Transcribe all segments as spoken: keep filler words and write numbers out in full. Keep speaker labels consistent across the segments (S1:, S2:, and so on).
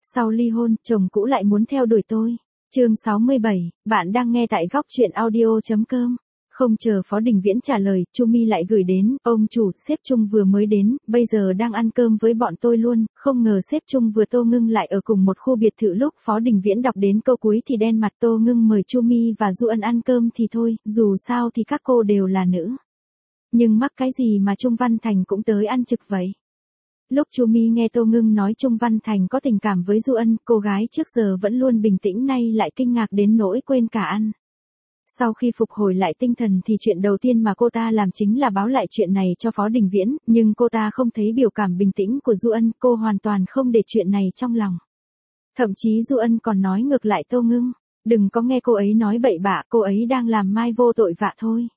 S1: Sau ly hôn, chồng cũ lại muốn theo đuổi tôi. Chương sáu mươi bảy, bạn đang nghe tại góc truyện audio chấm com. Không chờ Phó Đình Viễn trả lời, Chu Mi lại gửi đến, ông chủ, sếp Trung vừa mới đến, bây giờ đang ăn cơm với bọn tôi luôn, không ngờ sếp Trung vừa Tô Ngưng lại ở cùng một khu biệt thự. Lúc Phó Đình Viễn đọc đến câu cuối thì đen mặt. Tô Ngưng mời Chu Mi và Du Ân ăn cơm thì thôi, dù sao thì các cô đều là nữ. Nhưng mắc cái gì mà Trung Văn Thành cũng tới ăn trực vậy? Lúc Chu Mi nghe Tô Ngưng nói Trung Văn Thành có tình cảm với Du Ân, cô gái trước giờ vẫn luôn bình tĩnh nay lại kinh ngạc đến nỗi quên cả ăn. Sau khi phục hồi lại tinh thần thì chuyện đầu tiên mà cô ta làm chính là báo lại chuyện này cho Phó Đình Viễn, nhưng cô ta không thấy biểu cảm bình tĩnh của Du Ân, cô hoàn toàn không để chuyện này trong lòng. Thậm chí Du Ân còn nói ngược lại Tô Ngưng, đừng có nghe cô ấy nói bậy bạ, cô ấy đang làm mai vô tội vạ thôi.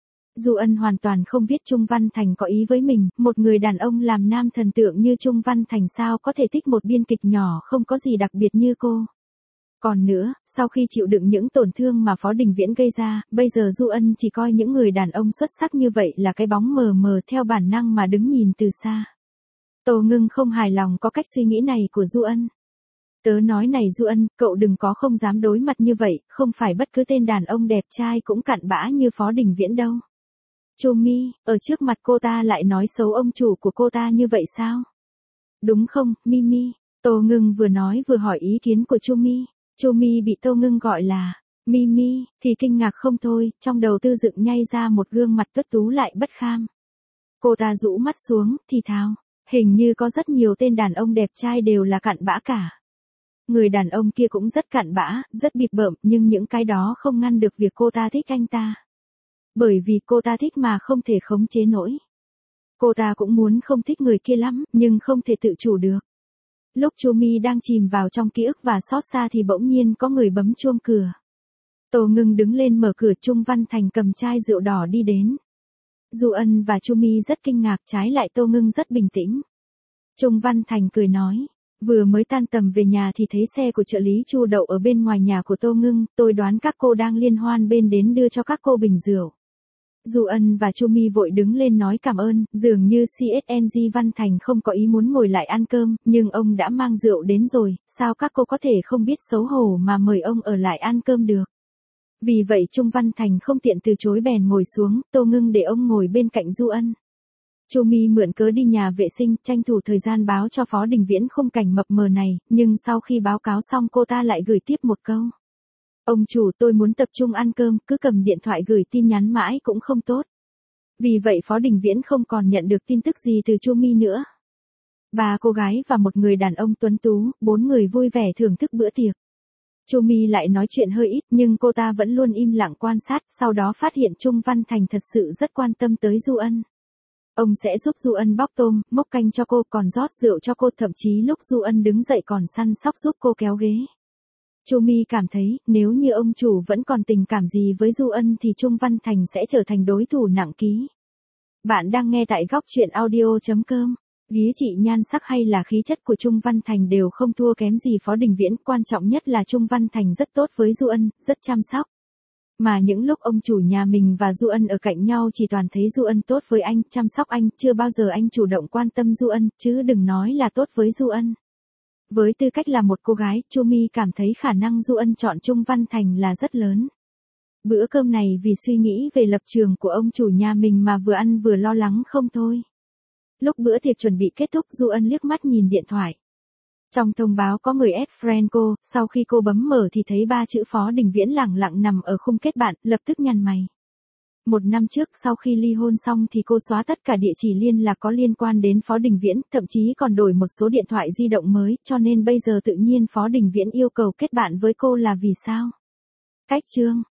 S1: Du Ân hoàn toàn không biết Trung Văn Thành có ý với mình, một người đàn ông làm nam thần tượng như Trung Văn Thành sao có thể thích một biên kịch nhỏ không có gì đặc biệt như cô. Còn nữa, sau khi chịu đựng những tổn thương mà Phó Đình Viễn gây ra, bây giờ Du Ân chỉ coi những người đàn ông xuất sắc như vậy là cái bóng mờ mờ theo bản năng mà đứng nhìn từ xa. Tô Ngưng không hài lòng có cách suy nghĩ này của Du Ân. Tớ nói này Du Ân, cậu đừng có không dám đối mặt như vậy, không phải bất cứ tên đàn ông đẹp trai cũng cặn bã như Phó Đình Viễn đâu. Chu Mi, ở trước mặt cô ta lại nói xấu ông chủ của cô ta như vậy sao? Đúng không, Mimi? Tô Ngưng vừa nói vừa hỏi ý kiến của Chu Mi. Chu Mi bị Tô Ngưng gọi là Mimi, thì kinh ngạc không thôi, trong đầu tư dựng nhay ra một gương mặt tuất tú lại bất kham. Cô ta rũ mắt xuống, thì thào, hình như có rất nhiều tên đàn ông đẹp trai đều là cặn bã cả. Người đàn ông kia cũng rất cặn bã, rất bịp bợm, nhưng những cái đó không ngăn được việc cô ta thích anh ta. Bởi vì cô ta thích mà không thể khống chế nổi. Cô ta cũng muốn không thích người kia lắm, nhưng không thể tự chủ được. Lúc Chu Mi đang chìm vào trong ký ức và xót xa thì bỗng nhiên có người bấm chuông cửa. Tô Ngưng đứng lên mở cửa, Trung Văn Thành cầm chai rượu đỏ đi đến. Du Ân và Chu Mi rất kinh ngạc, trái lại Tô Ngưng rất bình tĩnh. Trung Văn Thành cười nói, vừa mới tan tầm về nhà thì thấy xe của trợ lý Chu đậu ở bên ngoài nhà của Tô Ngưng, tôi đoán các cô đang liên hoan bên đến đưa cho các cô bình rượu. Du Ân và Chu Mi vội đứng lên nói cảm ơn, dường như xê ét en giê Văn Thành không có ý muốn ngồi lại ăn cơm, nhưng ông đã mang rượu đến rồi, sao các cô có thể không biết xấu hổ mà mời ông ở lại ăn cơm được. Vì vậy Trung Văn Thành không tiện từ chối bèn ngồi xuống, Tô Ngưng để ông ngồi bên cạnh Du Ân. Chu Mi mượn cớ đi nhà vệ sinh, tranh thủ thời gian báo cho Phó Đình Viễn khung cảnh mập mờ này, nhưng sau khi báo cáo xong cô ta lại gửi tiếp một câu. Ông chủ, tôi muốn tập trung ăn cơm, cứ cầm điện thoại gửi tin nhắn mãi cũng không tốt. Vì vậy Phó Đình Viễn không còn nhận được tin tức gì từ Chu Mi nữa. Ba cô gái và một người đàn ông tuấn tú, bốn người vui vẻ thưởng thức bữa tiệc. Chu Mi lại nói chuyện hơi ít nhưng cô ta vẫn luôn im lặng quan sát, sau đó phát hiện Trung Văn Thành thật sự rất quan tâm tới Du Ân. Ông sẽ giúp Du Ân bóc tôm, múc canh cho cô, còn rót rượu cho cô, thậm chí lúc Du Ân đứng dậy còn săn sóc giúp cô kéo ghế. Chu Mi cảm thấy, nếu như ông chủ vẫn còn tình cảm gì với Du Ân thì Trung Văn Thành sẽ trở thành đối thủ nặng ký. Bạn đang nghe tại góc truyện audio chấm com. Ghế trị nhan sắc hay là khí chất của Trung Văn Thành đều không thua kém gì Phó Đình Viễn, quan trọng nhất là Trung Văn Thành rất tốt với Du Ân, rất chăm sóc. Mà những lúc ông chủ nhà mình và Du Ân ở cạnh nhau chỉ toàn thấy Du Ân tốt với anh, chăm sóc anh, chưa bao giờ anh chủ động quan tâm Du Ân, chứ đừng nói là tốt với Du Ân. Với tư cách là một cô gái, Chu Mi cảm thấy khả năng Du Ân chọn Trung Văn Thành là rất lớn. Bữa cơm này vì suy nghĩ về lập trường của ông chủ nhà mình mà vừa ăn vừa lo lắng không thôi. Lúc bữa tiệc chuẩn bị kết thúc, Du Ân liếc mắt nhìn điện thoại. Trong thông báo có người add friend cô, sau khi cô bấm mở thì thấy ba chữ Phó Đình Viễn lẳng lặng nằm ở khung kết bạn, lập tức nhăn mày. Một năm trước sau khi ly hôn xong thì cô xóa tất cả địa chỉ liên lạc có liên quan đến Phó Đình Viễn, thậm chí còn đổi một số điện thoại di động mới, cho nên bây giờ tự nhiên Phó Đình Viễn yêu cầu kết bạn với cô là vì sao? Cách chương